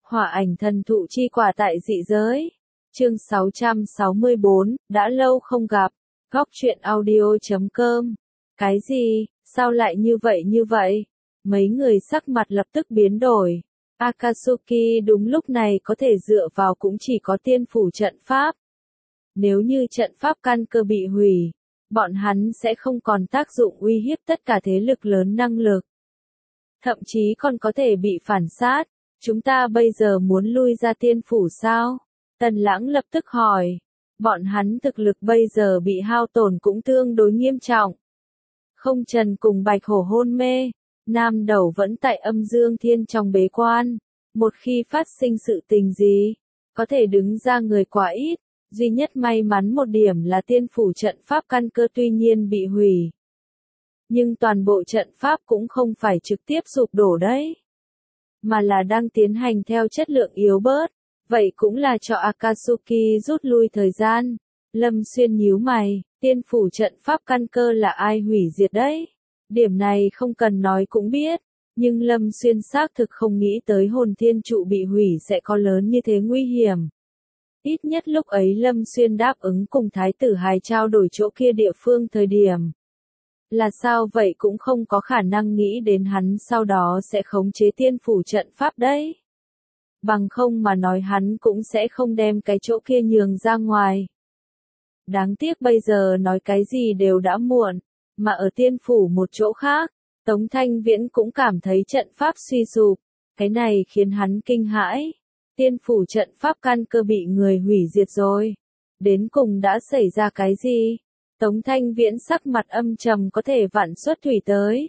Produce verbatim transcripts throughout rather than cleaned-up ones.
Hỏa ảnh thần thụ chi quả tại dị giới. Chương sáu trăm sáu mươi bốn, đã lâu không gặp. Góc truyện audio chấm com. Cái gì, sao lại như vậy như vậy? Mấy người sắc mặt lập tức biến đổi. Akatsuki đúng lúc này có thể dựa vào cũng chỉ có tiên phủ trận pháp. Nếu như trận pháp căn cơ bị hủy, bọn hắn sẽ không còn tác dụng uy hiếp tất cả thế lực lớn năng lực. Thậm chí còn có thể bị phản sát. Chúng ta bây giờ muốn lui ra tiên phủ sao? Tần Lãng lập tức hỏi. Bọn hắn thực lực bây giờ bị hao tổn cũng tương đối nghiêm trọng. Không Trần cùng Bạch Hổ hôn mê. Nam Đầu vẫn tại âm dương thiên trong bế quan. Một khi phát sinh sự tình gì, có thể đứng ra người quá ít. Duy nhất may mắn một điểm là tiên phủ trận pháp căn cơ tuy nhiên bị hủy. Nhưng toàn bộ trận pháp cũng không phải trực tiếp sụp đổ đấy. Mà là đang tiến hành theo chất lượng yếu bớt. Vậy cũng là cho Akatsuki rút lui thời gian. Lâm Xuyên nhíu mày, tiên phủ trận pháp căn cơ là ai hủy diệt đấy? Điểm này không cần nói cũng biết. Nhưng Lâm Xuyên xác thực không nghĩ tới hồn thiên trụ bị hủy sẽ có lớn như thế nguy hiểm. Ít nhất lúc ấy Lâm Xuyên đáp ứng cùng Thái tử Hài trao đổi chỗ kia địa phương thời điểm. Là sao vậy cũng không có khả năng nghĩ đến hắn sau đó sẽ khống chế tiên phủ trận pháp đấy. Bằng không mà nói hắn cũng sẽ không đem cái chỗ kia nhường ra ngoài. Đáng tiếc bây giờ nói cái gì đều đã muộn, mà ở tiên phủ một chỗ khác, Tống Thanh Viễn cũng cảm thấy trận pháp suy sụp, cái này khiến hắn kinh hãi. Tiên phủ trận pháp căn cơ bị người hủy diệt rồi. Đến cùng đã xảy ra cái gì? Tống Thanh Viễn sắc mặt âm trầm có thể vạn xuất thủy tới.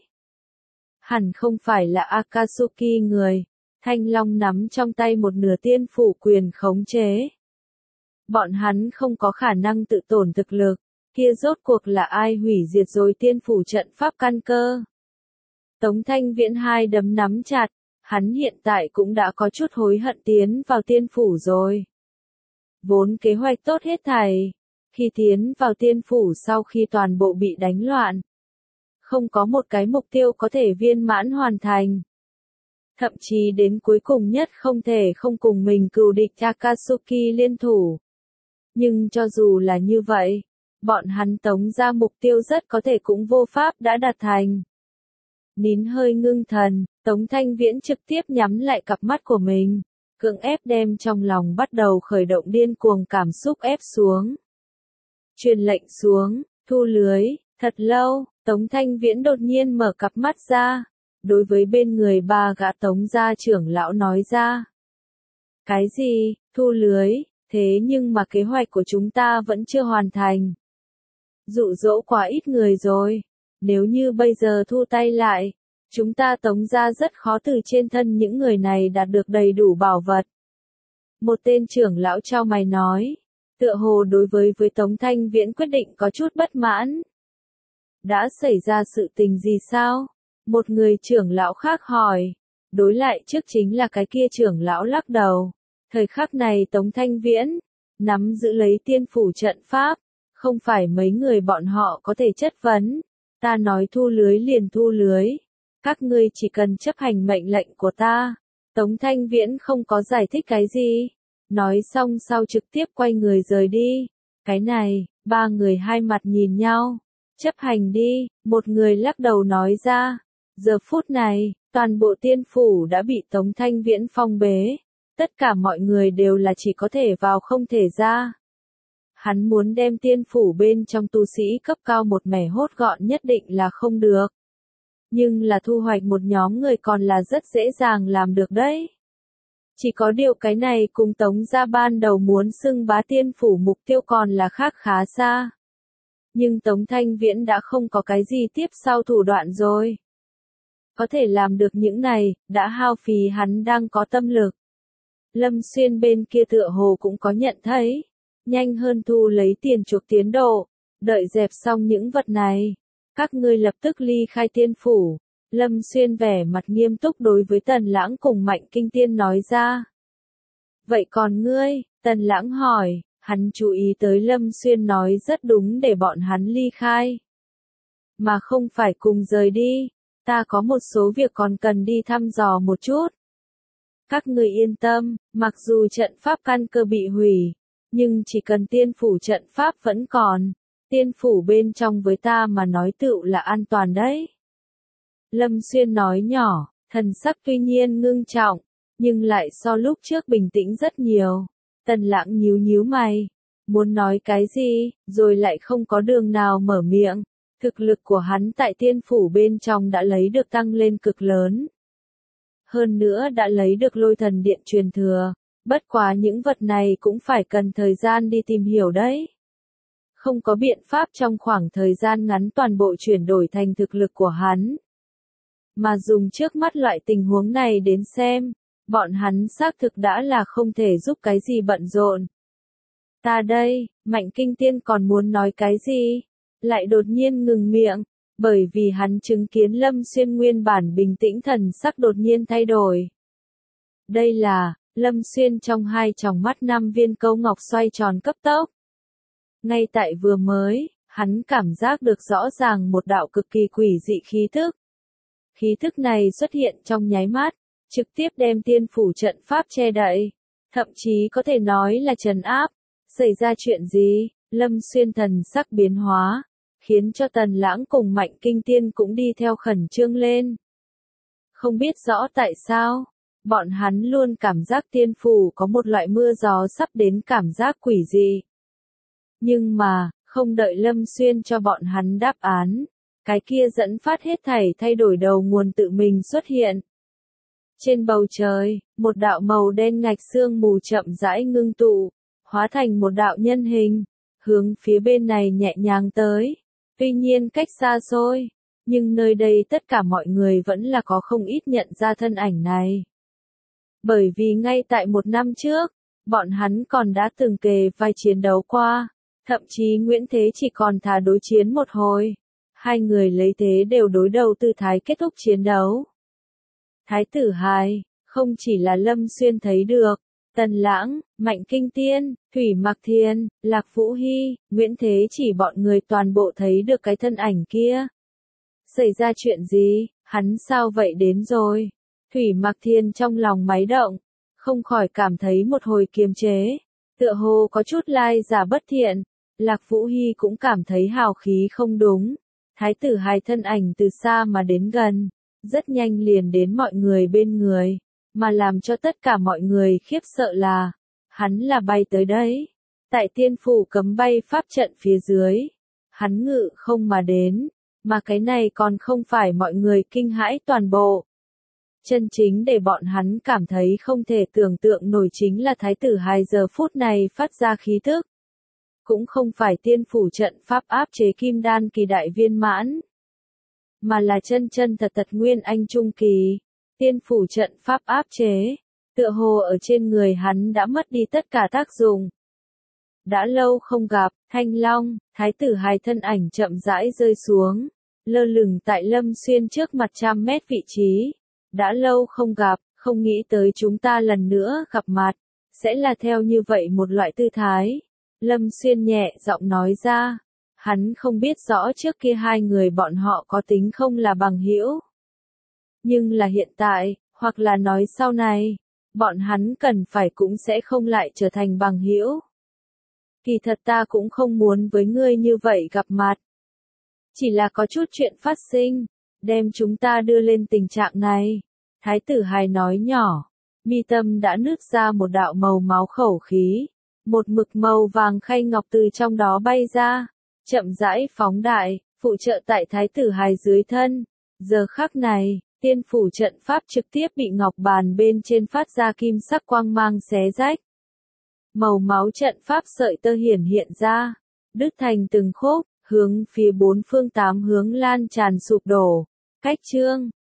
Hẳn không phải là Akatsuki người. Thanh Long nắm trong tay một nửa tiên phủ quyền khống chế. Bọn hắn không có khả năng tự tổn thực lực. Kia rốt cuộc là ai hủy diệt rồi tiên phủ trận pháp căn cơ? Tống Thanh Viễn hai đấm nắm chặt. Hắn hiện tại cũng đã có chút hối hận tiến vào tiên phủ rồi. Vốn kế hoạch tốt hết thảy. Khi tiến vào tiên phủ sau khi toàn bộ bị đánh loạn. Không có một cái mục tiêu có thể viên mãn hoàn thành. Thậm chí đến cuối cùng nhất không thể không cùng mình cừu địch Akatsuki liên thủ. Nhưng cho dù là như vậy, bọn hắn tống ra mục tiêu rất có thể cũng vô pháp đã đạt thành. Nín hơi ngưng thần, Tống Thanh Viễn trực tiếp nhắm lại cặp mắt của mình, cưỡng ép đem trong lòng bắt đầu khởi động điên cuồng cảm xúc ép xuống. Truyền lệnh xuống, thu lưới, thật lâu, Tống Thanh Viễn đột nhiên mở cặp mắt ra, đối với bên người ba gã Tống gia trưởng lão nói ra. Cái gì, thu lưới, thế nhưng mà kế hoạch của chúng ta vẫn chưa hoàn thành. Dụ dỗ quá ít người rồi, nếu như bây giờ thu tay lại, chúng ta Tống gia rất khó từ trên thân những người này đạt được đầy đủ bảo vật. Một tên trưởng lão chau mày nói. Tựa hồ đối với với Tống Thanh Viễn quyết định có chút bất mãn. Đã xảy ra sự tình gì sao? Một người trưởng lão khác hỏi. Đối lại trước chính là cái kia trưởng lão lắc đầu. Thời khắc này Tống Thanh Viễn nắm giữ lấy tiên phủ trận pháp. Không phải mấy người bọn họ có thể chất vấn. Ta nói thu lưới liền thu lưới. Các ngươi chỉ cần chấp hành mệnh lệnh của ta. Tống Thanh Viễn không có giải thích cái gì. Nói xong sau trực tiếp quay người rời đi. Cái này, ba người hai mặt nhìn nhau. Chấp hành đi, một người lắc đầu nói ra. Giờ phút này, toàn bộ tiên phủ đã bị Tống Thanh Viễn phong bế. Tất cả mọi người đều là chỉ có thể vào không thể ra. Hắn muốn đem tiên phủ bên trong tu sĩ cấp cao một mẻ hốt gọn nhất định là không được. Nhưng là thu hoạch một nhóm người còn là rất dễ dàng làm được đấy. Chỉ có điều cái này cùng Tống gia ban đầu muốn xưng bá tiên phủ mục tiêu còn là khác khá xa. Nhưng Tống Thanh Viễn đã không có cái gì tiếp sau thủ đoạn rồi. Có thể làm được những này, đã hao phí hắn đang có tâm lực. Lâm Xuyên bên kia tựa hồ cũng có nhận thấy. Nhanh hơn thu lấy tiền chuộc tiến độ. Đợi dẹp xong những vật này. Các ngươi lập tức ly khai tiên phủ. Lâm Xuyên vẻ mặt nghiêm túc đối với Tần Lãng cùng Mạnh Kinh Tiên nói ra. Vậy còn ngươi? Tần Lãng hỏi, hắn chú ý tới Lâm Xuyên nói rất đúng để bọn hắn ly khai. Mà không phải cùng rời đi, ta có một số việc còn cần đi thăm dò một chút. Các ngươi yên tâm, mặc dù trận pháp căn cơ bị hủy, nhưng chỉ cần tiên phủ trận pháp vẫn còn, tiên phủ bên trong với ta mà nói tựu là an toàn đấy. Lâm Xuyên nói nhỏ, thần sắc tuy nhiên ngưng trọng, nhưng lại so lúc trước bình tĩnh rất nhiều. Tần Lãng nhíu nhíu mày, muốn nói cái gì, rồi lại không có đường nào mở miệng. Thực lực của hắn tại tiên phủ bên trong đã lấy được tăng lên cực lớn. Hơn nữa đã lấy được lôi thần điện truyền thừa, bất quá những vật này cũng phải cần thời gian đi tìm hiểu đấy. Không có biện pháp trong khoảng thời gian ngắn toàn bộ chuyển đổi thành thực lực của hắn. Mà dùng trước mắt loại tình huống này đến xem, bọn hắn xác thực đã là không thể giúp cái gì bận rộn. Ta đây, Mạnh Kinh Tiên còn muốn nói cái gì? Lại đột nhiên ngừng miệng, bởi vì hắn chứng kiến Lâm Xuyên nguyên bản bình tĩnh thần sắc đột nhiên thay đổi. Đây là, Lâm Xuyên trong hai tròng mắt năm viên câu ngọc xoay tròn cấp tốc. Ngay tại vừa mới, hắn cảm giác được rõ ràng một đạo cực kỳ quỷ dị khí thức. Khí thức này xuất hiện trong nháy mắt, trực tiếp đem tiên phủ trận pháp che đậy, thậm chí có thể nói là trấn áp. Xảy ra chuyện gì? Lâm Xuyên thần sắc biến hóa, khiến cho Tần Lãng cùng Mạnh Kinh Tiên cũng đi theo khẩn trương lên. Không biết rõ tại sao, bọn hắn luôn cảm giác tiên phủ có một loại mưa gió sắp đến cảm giác quỷ dị. Nhưng mà, không đợi Lâm Xuyên cho bọn hắn đáp án, cái kia dẫn phát hết thảy thay đổi đầu nguồn tự mình xuất hiện. Trên bầu trời, một đạo màu đen ngạch sương mù chậm rãi ngưng tụ, hóa thành một đạo nhân hình, hướng phía bên này nhẹ nhàng tới. Tuy nhiên cách xa xôi, nhưng nơi đây tất cả mọi người vẫn là có không ít nhận ra thân ảnh này. Bởi vì ngay tại một năm trước, bọn hắn còn đã từng kề vai chiến đấu qua, thậm chí Nguyễn Thế chỉ còn thà đối chiến một hồi. Hai người lấy thế đều đối đầu tư thái kết thúc chiến đấu. Thái tử Hài, không chỉ là Lâm Xuyên thấy được, Tần Lãng, Mạnh Kinh Tiên, Thủy Mặc Thiên, Lạc Vũ Hy, Nguyễn Thế chỉ bọn người toàn bộ thấy được cái thân ảnh kia. Xảy ra chuyện gì, hắn sao vậy đến rồi? Thủy Mặc Thiên trong lòng máy động, không khỏi cảm thấy một hồi kiềm chế, tựa hồ có chút lai giả bất thiện. Lạc Vũ Hy cũng cảm thấy hào khí không đúng. Thái tử Hài thân ảnh từ xa mà đến gần, rất nhanh liền đến mọi người bên người, mà làm cho tất cả mọi người khiếp sợ là, hắn là bay tới đấy. Tại tiên phủ cấm bay pháp trận phía dưới, hắn ngự không mà đến, mà cái này còn không phải mọi người kinh hãi toàn bộ. Chân chính để bọn hắn cảm thấy không thể tưởng tượng nổi chính là Thái tử Hài giờ phút này phát ra khí thức. Cũng không phải tiên phủ trận pháp áp chế kim đan kỳ đại viên mãn, mà là chân chân thật thật nguyên anh trung kỳ. Tiên phủ trận pháp áp chế, tựa hồ ở trên người hắn đã mất đi tất cả tác dụng. Đã lâu không gặp, Thanh Long, Thái tử Hài thân ảnh chậm rãi rơi xuống, lơ lửng tại Lâm Xuyên trước mặt trăm mét vị trí. Đã lâu không gặp, không nghĩ tới chúng ta lần nữa gặp mặt, sẽ là theo như vậy một loại tư thái. Lâm Xuyên nhẹ giọng nói ra, hắn không biết rõ trước kia hai người bọn họ có tính không là bằng hữu. Nhưng là hiện tại, hoặc là nói sau này, bọn hắn cần phải cũng sẽ không lại trở thành bằng hữu. Kỳ thật ta cũng không muốn với ngươi như vậy gặp mặt. Chỉ là có chút chuyện phát sinh, đem chúng ta đưa lên tình trạng này. Thái tử Hài nói nhỏ, mi tâm đã nứt ra một đạo màu máu khẩu khí. Một mực màu vàng khay ngọc từ trong đó bay ra, chậm rãi phóng đại, phụ trợ tại Thái tử Hài dưới thân. Giờ khắc này, tiên phủ trận pháp trực tiếp bị ngọc bàn bên trên phát ra kim sắc quang mang xé rách. Màu máu trận pháp sợi tơ hiển hiện ra, đứt thành từng khúc, hướng phía bốn phương tám hướng lan tràn sụp đổ. Cách chương